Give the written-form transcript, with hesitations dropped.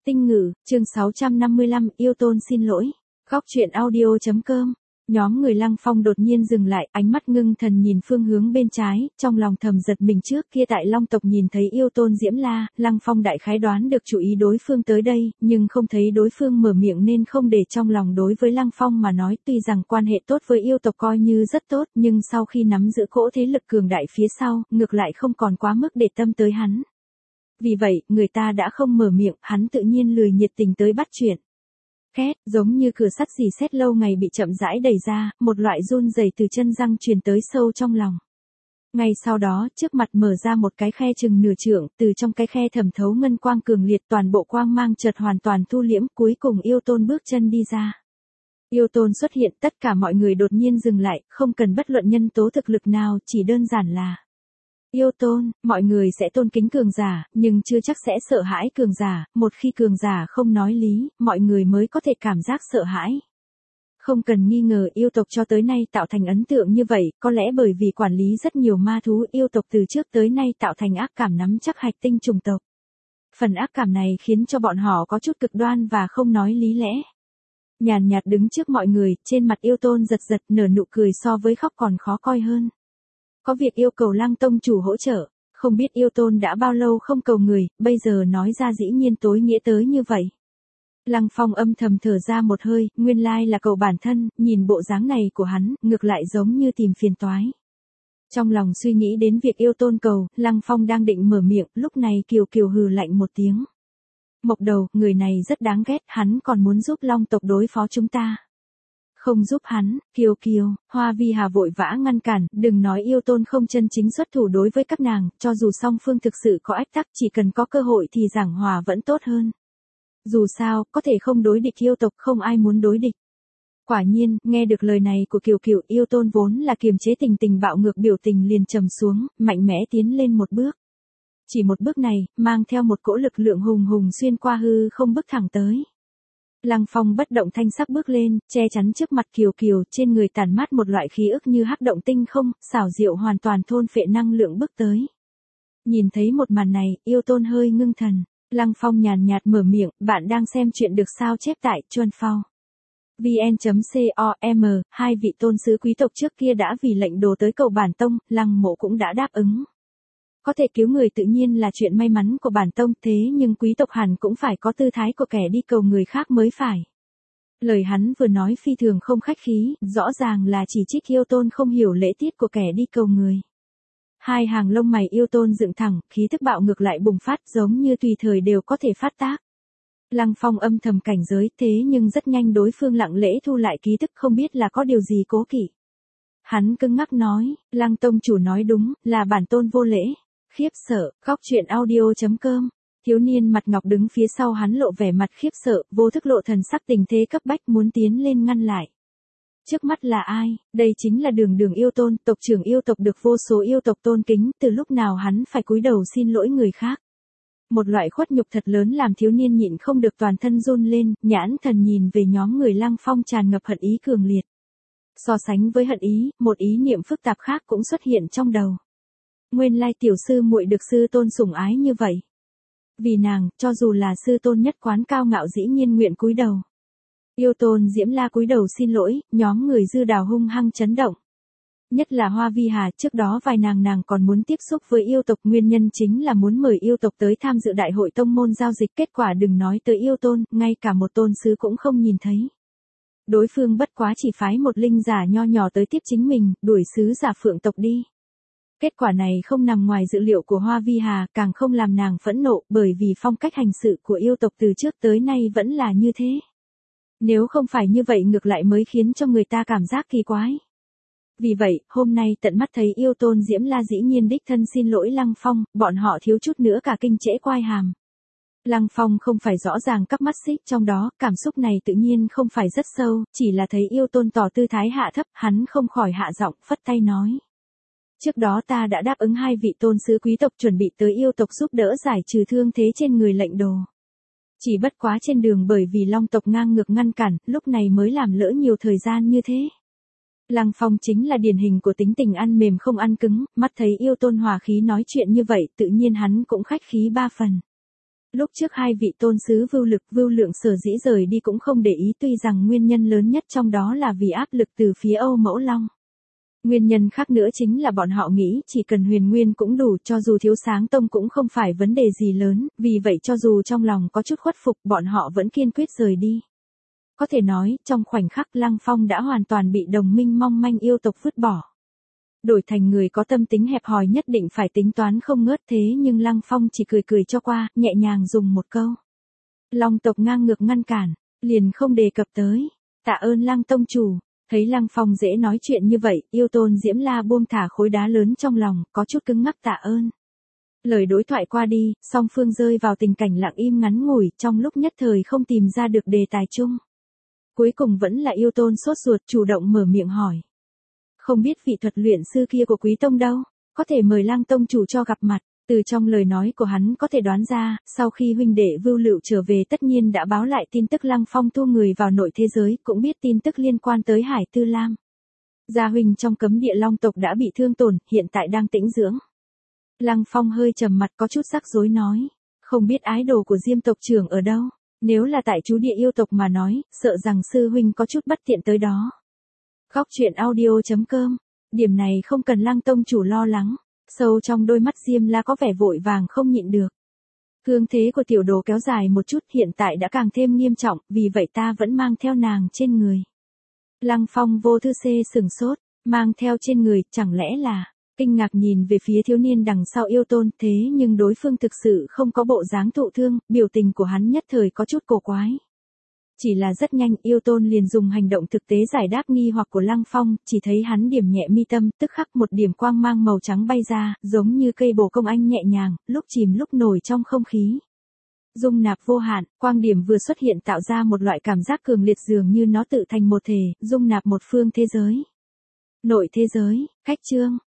Tinh ngữ, chương 655, yêu tôn xin lỗi. Góc truyện audio.com. Nhóm người Lăng Phong đột nhiên dừng lại, ánh mắt ngưng thần nhìn phương hướng bên trái, trong lòng thầm giật mình trước kia tại Long tộc nhìn thấy yêu tôn Diễm La, Lăng Phong đại khái đoán được chủ ý đối phương tới đây, nhưng không thấy đối phương mở miệng nên không để trong lòng. Đối với Lăng Phong mà nói, tuy rằng quan hệ tốt với yêu tộc coi như rất tốt, nhưng sau khi nắm giữ cỗ thế lực cường đại phía sau, ngược lại không còn quá mức để tâm tới hắn. Vì vậy, người ta đã không mở miệng, hắn tự nhiên lười nhiệt tình tới bắt chuyện. Két, giống như cửa sắt dì xét lâu ngày bị chậm rãi đẩy ra, một loại run rẩy từ chân răng truyền tới sâu trong lòng. Ngay sau đó, trước mặt mở ra một cái khe chừng nửa trượng, từ trong cái khe thẩm thấu ngân quang cường liệt, toàn bộ quang mang chợt hoàn toàn thu liễm, cuối cùng yêu tôn bước chân đi ra. Yêu tôn xuất hiện, tất cả mọi người đột nhiên dừng lại, không cần bất luận nhân tố thực lực nào, chỉ đơn giản là yêu tôn. Mọi người sẽ tôn kính cường giả, nhưng chưa chắc sẽ sợ hãi cường giả, một khi cường giả không nói lý, mọi người mới có thể cảm giác sợ hãi. Không cần nghi ngờ, yêu tộc cho tới nay tạo thành ấn tượng như vậy, có lẽ bởi vì quản lý rất nhiều ma thú, yêu tộc từ trước tới nay tạo thành ác cảm nắm chắc hạch tinh chủng tộc. Phần ác cảm này khiến cho bọn họ có chút cực đoan và không nói lý lẽ. Nhàn nhạt đứng trước mọi người, trên mặt yêu tôn giật giật, nở nụ cười so với khóc còn khó coi hơn. Có việc yêu cầu Lăng tông chủ hỗ trợ, không biết yêu tôn đã bao lâu không cầu người, bây giờ nói ra dĩ nhiên tối nghĩa tới như vậy. Lăng Phong âm thầm thở ra một hơi, nguyên lai là cầu bản thân, nhìn bộ dáng này của hắn, ngược lại giống như tìm phiền toái. Trong lòng suy nghĩ đến việc yêu tôn cầu, Lăng Phong đang định mở miệng, lúc này Kiều Kiều hừ lạnh một tiếng. Mộc Đầu, người này rất đáng ghét, hắn còn muốn giúp Long tộc đối phó chúng ta. Không giúp hắn, Kiều Kiều, Hoa Vi Hà vội vã ngăn cản, đừng nói yêu tôn không chân chính xuất thủ đối với các nàng, cho dù song phương thực sự có ách tắc, chỉ cần có cơ hội thì giảng hòa vẫn tốt hơn. Dù sao, có thể không đối địch yêu tộc, không ai muốn đối địch. Quả nhiên, nghe được lời này của Kiều Kiều, yêu tôn vốn là kiềm chế tình bạo ngược biểu tình liền trầm xuống, mạnh mẽ tiến lên một bước. Chỉ một bước này, mang theo một cỗ lực lượng hùng hùng xuyên qua hư không bước thẳng tới. Lăng Phong bất động thanh sắc bước lên, che chắn trước mặt Kiều Kiều, trên người tản mát một loại khí ức như hắc động tinh không, xảo diệu hoàn toàn thôn phệ năng lượng bước tới. Nhìn thấy một màn này, yêu tôn hơi ngưng thần. Lăng Phong nhàn nhạt mở miệng, bạn đang xem chuyện được sao chép tại Chuan Phao. vn.com, hai vị tôn sứ quý tộc trước kia đã vì lệnh đồ tới cầu bản tông, Lăng Mộ cũng đã đáp ứng. Có thể cứu người tự nhiên là chuyện may mắn của bản tông, thế nhưng quý tộc hẳn cũng phải có tư thái của kẻ đi cầu người khác mới phải. Lời hắn vừa nói phi thường không khách khí, rõ ràng là chỉ trích yêu tôn không hiểu lễ tiết của kẻ đi cầu người. Hai hàng lông mày yêu tôn dựng thẳng, khí tức bạo ngược lại bùng phát, giống như tùy thời đều có thể phát tác. Lăng Phong âm thầm cảnh giới, thế nhưng rất nhanh đối phương lặng lẽ thu lại ký tức, không biết là có điều gì cố kỵ. Hắn cứng ngắc nói, Lăng tông chủ nói đúng, là bản tôn vô lễ. Khiếp sợ, góc truyện audio.com. Thiếu niên mặt ngọc đứng phía sau hắn lộ vẻ mặt khiếp sợ, vô thức lộ thần sắc tình thế cấp bách muốn tiến lên ngăn lại. Trước mắt là ai? Đây chính là Đường yêu tôn, tộc trưởng yêu tộc được vô số yêu tộc tôn kính, từ lúc nào hắn phải cúi đầu xin lỗi người khác. Một loại khuất nhục thật lớn làm thiếu niên nhịn không được toàn thân run lên, nhãn thần nhìn về nhóm người Lăng Phong tràn ngập hận ý cường liệt. So sánh với hận ý, một ý niệm phức tạp khác cũng xuất hiện trong đầu. Nguyên lai tiểu sư muội được sư tôn sủng ái như vậy. Vì nàng, cho dù là sư tôn nhất quán cao ngạo dĩ nhiên nguyện cúi đầu. Yêu tôn Diễm La cúi đầu xin lỗi, nhóm người Dư Đào hung hăng chấn động. Nhất là Hoa Vi Hà, trước đó vài nàng còn muốn tiếp xúc với yêu tộc, nguyên nhân chính là muốn mời yêu tộc tới tham dự đại hội tông môn giao dịch, kết quả đừng nói tới yêu tôn, ngay cả một tôn sứ cũng không nhìn thấy. Đối phương bất quá chỉ phái một linh giả nho nhỏ tới tiếp chính mình, đuổi sứ giả phượng tộc đi. Kết quả này không nằm ngoài dự liệu của Hoa Vi Hà, càng không làm nàng phẫn nộ, bởi vì phong cách hành sự của yêu tộc từ trước tới nay vẫn là như thế. Nếu không phải như vậy ngược lại mới khiến cho người ta cảm giác kỳ quái. Vì vậy, hôm nay tận mắt thấy yêu tôn Diễm La dĩ nhiên đích thân xin lỗi Lăng Phong, bọn họ thiếu chút nữa cả kinh trễ quai hàm. Lăng Phong không phải rõ ràng cắp mắt xích trong đó, cảm xúc này tự nhiên không phải rất sâu, chỉ là thấy yêu tôn tỏ tư thái hạ thấp, hắn không khỏi hạ giọng, phất tay nói. Trước đó ta đã đáp ứng hai vị tôn sứ quý tộc chuẩn bị tới yêu tộc giúp đỡ giải trừ thương thế trên người lệnh đồ. Chỉ bất quá trên đường bởi vì Long tộc ngang ngược ngăn cản, lúc này mới làm lỡ nhiều thời gian như thế. Lăng Phong chính là điển hình của tính tình ăn mềm không ăn cứng, mắt thấy yêu tôn hòa khí nói chuyện như vậy, tự nhiên hắn cũng khách khí ba phần. Lúc trước hai vị tôn sứ Vưu Lực, Vưu Lượng sở dĩ rời đi cũng không để ý, tuy rằng nguyên nhân lớn nhất trong đó là vì áp lực từ phía Âu Mẫu Long. Nguyên nhân khác nữa chính là bọn họ nghĩ chỉ cần Huyền Nguyên cũng đủ, cho dù thiếu Sáng Tông cũng không phải vấn đề gì lớn, vì vậy cho dù trong lòng có chút khuất phục bọn họ vẫn kiên quyết rời đi. Có thể nói, trong khoảnh khắc Lăng Phong đã hoàn toàn bị đồng minh mong manh yêu tộc vứt bỏ. Đổi thành người có tâm tính hẹp hòi nhất định phải tính toán không ngớt, thế nhưng Lăng Phong chỉ cười cười cho qua, nhẹ nhàng dùng một câu. Long tộc ngang ngược ngăn cản, liền không đề cập tới. Tạ ơn Lăng tông chủ. Thấy Lăng Phong dễ nói chuyện như vậy, yêu tôn Diễm La buông thả khối đá lớn trong lòng, có chút cứng ngắc tạ ơn. Lời đối thoại qua đi, song phương rơi vào tình cảnh lặng im ngắn ngủi, trong lúc nhất thời không tìm ra được đề tài chung. Cuối cùng vẫn là yêu tôn sốt ruột chủ động mở miệng hỏi. Không biết vị thuật luyện sư kia của Quý Tông đâu, có thể mời Lăng tông chủ cho gặp mặt. Từ trong lời nói của hắn có thể đoán ra, sau khi huynh đệ Vưu Lựu trở về tất nhiên đã báo lại tin tức Lăng Phong thu người vào nội thế giới, cũng biết tin tức liên quan tới Hải Tư Lam. Gia huynh trong cấm địa Long tộc đã bị thương tổn, hiện tại đang tĩnh dưỡng. Lăng Phong hơi trầm mặt có chút rắc rối nói, không biết ái đồ của Diêm tộc trưởng ở đâu, nếu là tại trú địa yêu tộc mà nói, sợ rằng sư huynh có chút bất tiện tới đó. Góc truyện audio.com, điểm này không cần Lăng tông chủ lo lắng. Sâu trong đôi mắt Diêm La có vẻ vội vàng không nhịn được. Cương thế của tiểu đồ kéo dài một chút, hiện tại đã càng thêm nghiêm trọng, vì vậy ta vẫn mang theo nàng trên người. Lăng Phong vô thư xê sừng sốt, mang theo trên người, chẳng lẽ là, kinh ngạc nhìn về phía thiếu niên đằng sau yêu tôn, thế nhưng đối phương thực sự không có bộ dáng thụ thương, biểu tình của hắn nhất thời có chút cổ quái. Chỉ là rất nhanh yêu tôn liền dùng hành động thực tế giải đáp nghi hoặc của Lăng Phong, chỉ thấy hắn điểm nhẹ mi tâm, tức khắc một điểm quang mang màu trắng bay ra, giống như cây bồ công anh nhẹ nhàng, lúc chìm lúc nổi trong không khí. Dung nạp vô hạn, quang điểm vừa xuất hiện tạo ra một loại cảm giác cường liệt dường như nó tự thành một thể, dung nạp một phương thế giới. Nội thế giới, khách chương.